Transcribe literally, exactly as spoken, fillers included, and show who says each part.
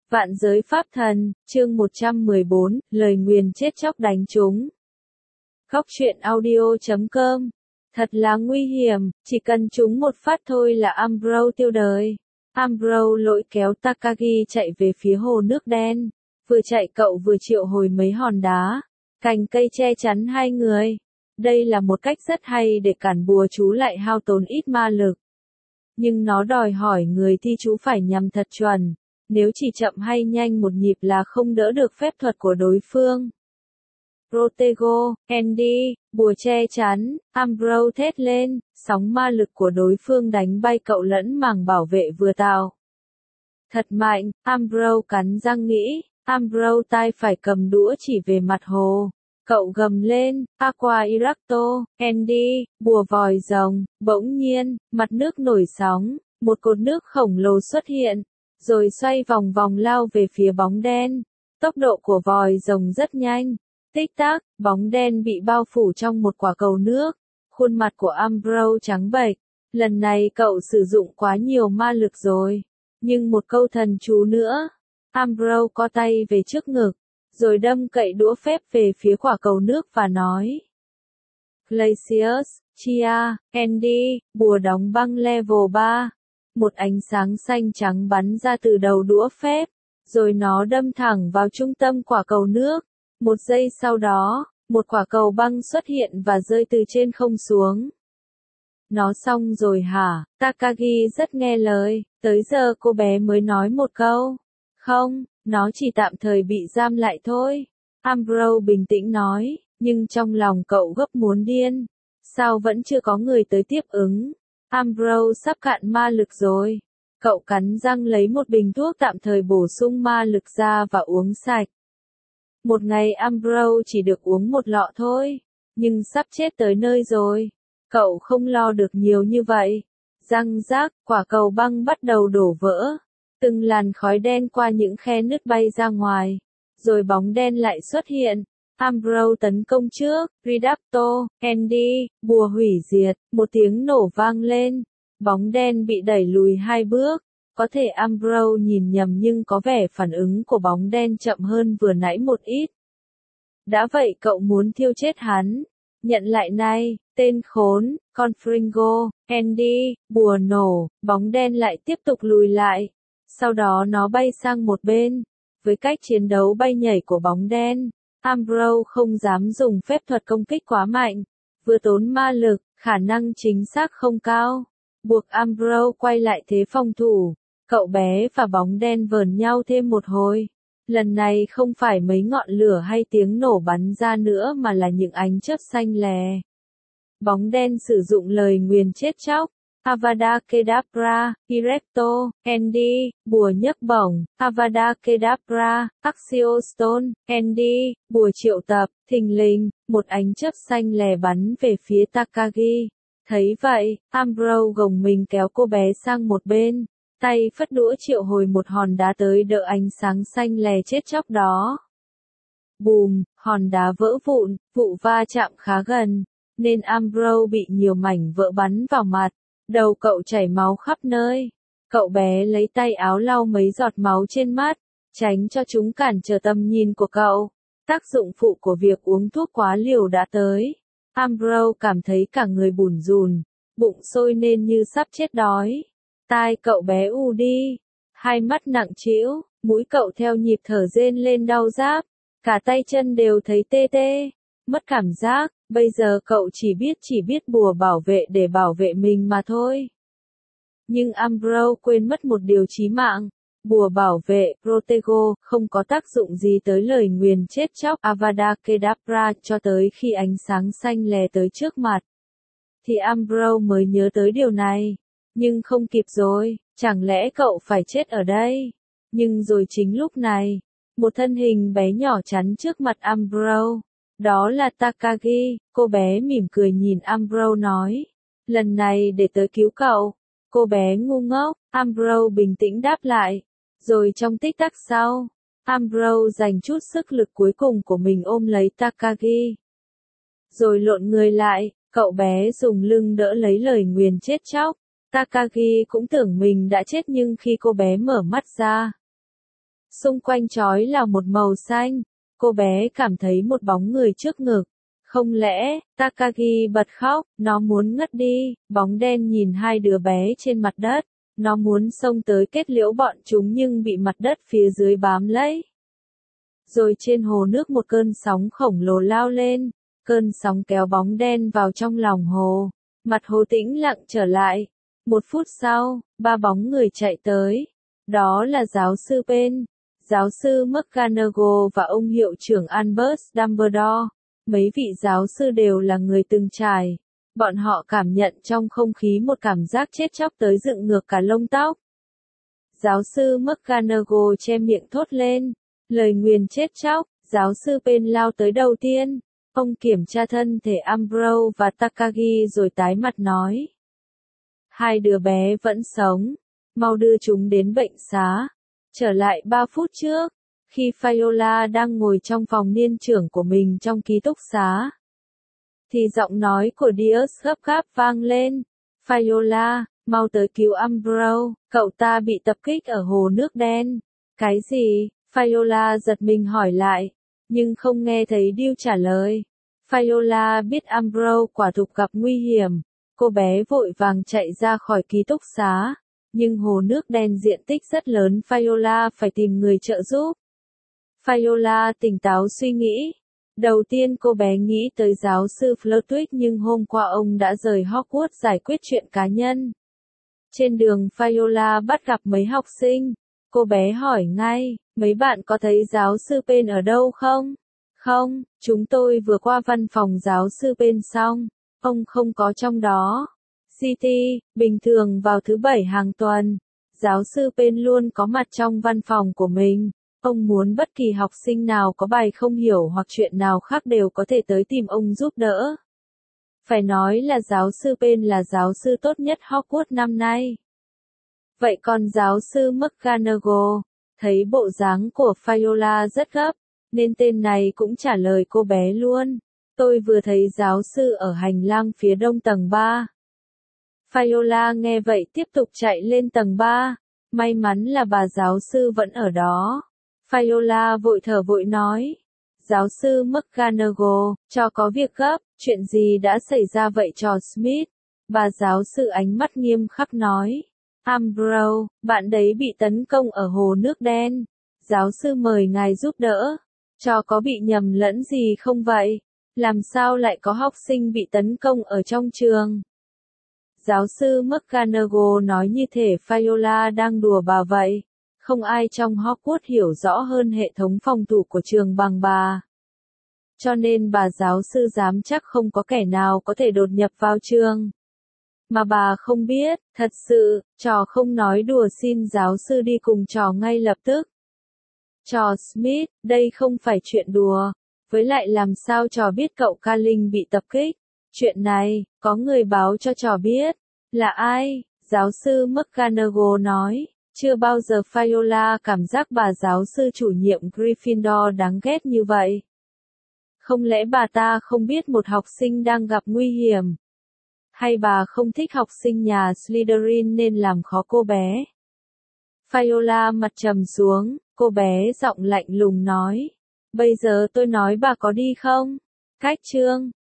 Speaker 1: Vạn giới pháp thần, chương một trăm mười bốn, lời nguyền chết chóc đánh chúng. Góc truyện audio chấm com. Thật là nguy hiểm, chỉ cần chúng một phát thôi là Umbro tiêu đời. Umbro lôi kéo Takagi chạy về phía hồ nước đen. Vừa chạy cậu vừa triệu hồi mấy hòn đá, cành cây che chắn hai người. Đây là một cách rất hay để cản bùa chú lại hao tốn ít ma lực. Nhưng nó đòi hỏi người thi chú phải nhằm thật chuẩn. Nếu chỉ chậm hay nhanh một nhịp là không đỡ được phép thuật của đối phương. Protego, Andy, bùa che chắn, Umbro thét lên, sóng ma lực của đối phương đánh bay cậu lẫn màng bảo vệ vừa tạo. Thật mạnh, Umbro cắn răng nghĩ, Umbro tay phải cầm đũa chỉ về mặt hồ. Cậu gầm lên, Aqua Iracto, Andy, bùa vòi rồng, bỗng nhiên, mặt nước nổi sóng, một cột nước khổng lồ xuất hiện. Rồi xoay vòng vòng lao về phía bóng đen. Tốc độ của vòi rồng rất nhanh. Tích tắc, bóng đen bị bao phủ trong một quả cầu nước. Khuôn mặt của Umbro trắng bệch. Lần này cậu sử dụng quá nhiều ma lực rồi. Nhưng một câu thần chú nữa. Umbro co tay về trước ngực. Rồi đâm cậy đũa phép về phía quả cầu nước và nói. Glacius, Chia, Andy, bùa đóng băng level ba. Một ánh sáng xanh trắng bắn ra từ đầu đũa phép, rồi nó đâm thẳng vào trung tâm quả cầu nước. Một giây sau đó, một quả cầu băng xuất hiện và rơi từ trên không xuống. Nó xong rồi hả? Takagi rất nghe lời, tới giờ cô bé mới nói một câu. Không, nó chỉ tạm thời bị giam lại thôi. Umbro bình tĩnh nói, nhưng trong lòng cậu gấp muốn điên. Sao vẫn chưa có người tới tiếp ứng? Umbro sắp cạn ma lực rồi. Cậu cắn răng lấy một bình thuốc tạm thời bổ sung ma lực ra và uống sạch. Một ngày Umbro chỉ được uống một lọ thôi. Nhưng sắp chết tới nơi rồi. Cậu không lo được nhiều như vậy. Răng rác, quả cầu băng bắt đầu đổ vỡ. Từng làn khói đen qua những khe nứt bay ra ngoài. Rồi bóng đen lại xuất hiện. Umbro tấn công trước, Redapto, Andy, bùa hủy diệt, một tiếng nổ vang lên. Bóng đen bị đẩy lùi hai bước. Có thể Umbro nhìn nhầm nhưng có vẻ phản ứng của bóng đen chậm hơn vừa nãy một ít. Đã vậy cậu muốn thiêu chết hắn. Nhận lại này, tên khốn, con Fringo, Andy, bùa nổ, bóng đen lại tiếp tục lùi lại. Sau đó nó bay sang một bên. Với cách chiến đấu bay nhảy của bóng đen, Umbro không dám dùng phép thuật công kích quá mạnh, vừa tốn ma lực, khả năng chính xác không cao, buộc Umbro quay lại thế phòng thủ. Cậu bé và bóng đen vờn nhau thêm một hồi. Lần này không phải mấy ngọn lửa hay tiếng nổ bắn ra nữa mà là những ánh chớp xanh lè. Bóng đen sử dụng lời nguyền chết chóc. Avada Kedavra, Erecto, Andy, bùa nhấc bổng, Avada Kedavra, Axio Stone, Andy, bùa triệu tập, thình lình, một ánh chớp xanh lè bắn về phía Takagi. Thấy vậy, Umbro gồng mình kéo cô bé sang một bên, tay phất đũa triệu hồi một hòn đá tới đỡ ánh sáng xanh lè chết chóc đó. Bùm, hòn đá vỡ vụn, vụ va chạm khá gần, nên Umbro bị nhiều mảnh vỡ bắn vào mặt. Đầu cậu chảy máu khắp nơi. Cậu bé lấy tay áo lau mấy giọt máu trên mắt, tránh cho chúng cản trở tầm nhìn của cậu. Tác dụng phụ của việc uống thuốc quá liều đã tới. Umbro cảm thấy cả người bủn rùn, bụng sôi nên như sắp chết đói. Tai cậu bé u đi, hai mắt nặng trĩu, mũi cậu theo nhịp thở rên lên đau rát, cả tay chân đều thấy tê tê, mất cảm giác. Bây giờ cậu chỉ biết chỉ biết bùa bảo vệ để bảo vệ mình mà thôi. Nhưng Umbro quên mất một điều chí mạng. Bùa bảo vệ, Protego, không có tác dụng gì tới lời nguyền chết chóc Avada Kedavra cho tới khi ánh sáng xanh lè tới trước mặt. Thì Umbro mới nhớ tới điều này. Nhưng không kịp rồi, chẳng lẽ cậu phải chết ở đây? Nhưng rồi chính lúc này, một thân hình bé nhỏ chắn trước mặt Umbro. Đó là Takagi, cô bé mỉm cười nhìn Umbro nói. Lần này để tớ cứu cậu. Cô bé ngu ngốc, Umbro bình tĩnh đáp lại. Rồi trong tích tắc sau, Umbro dành chút sức lực cuối cùng của mình ôm lấy Takagi. Rồi lộn người lại, cậu bé dùng lưng đỡ lấy lời nguyền chết chóc. Takagi cũng tưởng mình đã chết nhưng khi cô bé mở mắt ra, Xung quanh trói là một màu xanh. Cô bé cảm thấy một bóng người trước ngực. Không lẽ, Takagi bật khóc, nó muốn ngất đi, bóng đen nhìn hai đứa bé trên mặt đất. Nó muốn xông tới kết liễu bọn chúng nhưng bị mặt đất phía dưới bám lấy. Rồi trên hồ nước một cơn sóng khổng lồ lao lên, cơn sóng kéo bóng đen vào trong lòng hồ. Mặt hồ tĩnh lặng trở lại. Một phút sau, ba bóng người chạy tới. Đó là giáo sư Pen, giáo sư McGonagall và ông hiệu trưởng Albus Dumbledore. Mấy vị giáo sư đều là người từng trải. Bọn họ cảm nhận trong không khí một cảm giác chết chóc tới dựng ngược cả lông tóc. Giáo sư McGonagall che miệng thốt lên. Lời nguyền chết chóc, giáo sư Pen lao tới đầu tiên. Ông kiểm tra thân thể Umbridge và Takagi rồi tái mặt nói. Hai đứa bé vẫn sống. Mau đưa chúng đến bệnh xá. Trở lại ba phút trước, khi Viola đang ngồi trong phòng niên trưởng của mình trong ký túc xá, thì giọng nói của Dios gấp gáp vang lên. Viola, mau tới cứu Umbridge, cậu ta bị tập kích ở hồ nước đen. Cái gì? Viola giật mình hỏi lại, nhưng không nghe thấy Dios trả lời. Viola biết Umbridge quả thực gặp nguy hiểm. Cô bé vội vàng chạy ra khỏi ký túc xá. Nhưng hồ nước đen diện tích rất lớn, Viola phải tìm người trợ giúp. Viola tỉnh táo suy nghĩ. Đầu tiên cô bé nghĩ tới giáo sư Flitwick nhưng hôm qua ông đã rời Hogwarts giải quyết chuyện cá nhân. Trên đường Viola bắt gặp mấy học sinh. Cô bé hỏi ngay, mấy bạn có thấy giáo sư Pen ở đâu không? Không, chúng tôi vừa qua văn phòng giáo sư Pen xong. Ông không có trong đó. City, bình thường vào thứ bảy hàng tuần, giáo sư Pen luôn có mặt trong văn phòng của mình. Ông muốn bất kỳ học sinh nào có bài không hiểu hoặc chuyện nào khác đều có thể tới tìm ông giúp đỡ. Phải nói là giáo sư Pen là giáo sư tốt nhất Hogwarts năm nay. Vậy còn giáo sư McGonagall, thấy bộ dáng của Viola rất gấp, nên tên này cũng trả lời cô bé luôn. Tôi vừa thấy giáo sư ở hành lang phía đông tầng ba. Viola nghe vậy tiếp tục chạy lên tầng ba. May mắn là bà giáo sư vẫn ở đó. Viola vội thở vội nói. Giáo sư McGonagall, cho có việc gấp, chuyện gì đã xảy ra vậy trò Smith? Bà giáo sư ánh mắt nghiêm khắc nói. Umbridge, bạn đấy bị tấn công ở hồ nước đen. Giáo sư mời ngài giúp đỡ. Cho có bị nhầm lẫn gì không vậy? Làm sao lại có học sinh bị tấn công ở trong trường? Giáo sư McGonagall nói như thể Viola đang đùa bà vậy. Không ai trong Hogwarts hiểu rõ hơn hệ thống phòng thủ của trường bằng bà. Cho nên bà giáo sư dám chắc không có kẻ nào có thể đột nhập vào trường. Mà bà không biết, thật sự, trò không nói đùa xin giáo sư đi cùng trò ngay lập tức. Trò Smith, đây không phải chuyện đùa. Với lại làm sao trò biết cậu Carling bị tập kích? Chuyện này, có người báo cho trò biết. Là ai? Giáo sư McGonagall nói. Chưa bao giờ Viola cảm giác bà giáo sư chủ nhiệm Gryffindor đáng ghét như vậy. Không lẽ bà ta không biết một học sinh đang gặp nguy hiểm? Hay bà không thích học sinh nhà Slytherin nên làm khó cô bé? Viola mặt trầm xuống, cô bé giọng lạnh lùng nói. Bây giờ tôi nói bà có đi không? Cách chương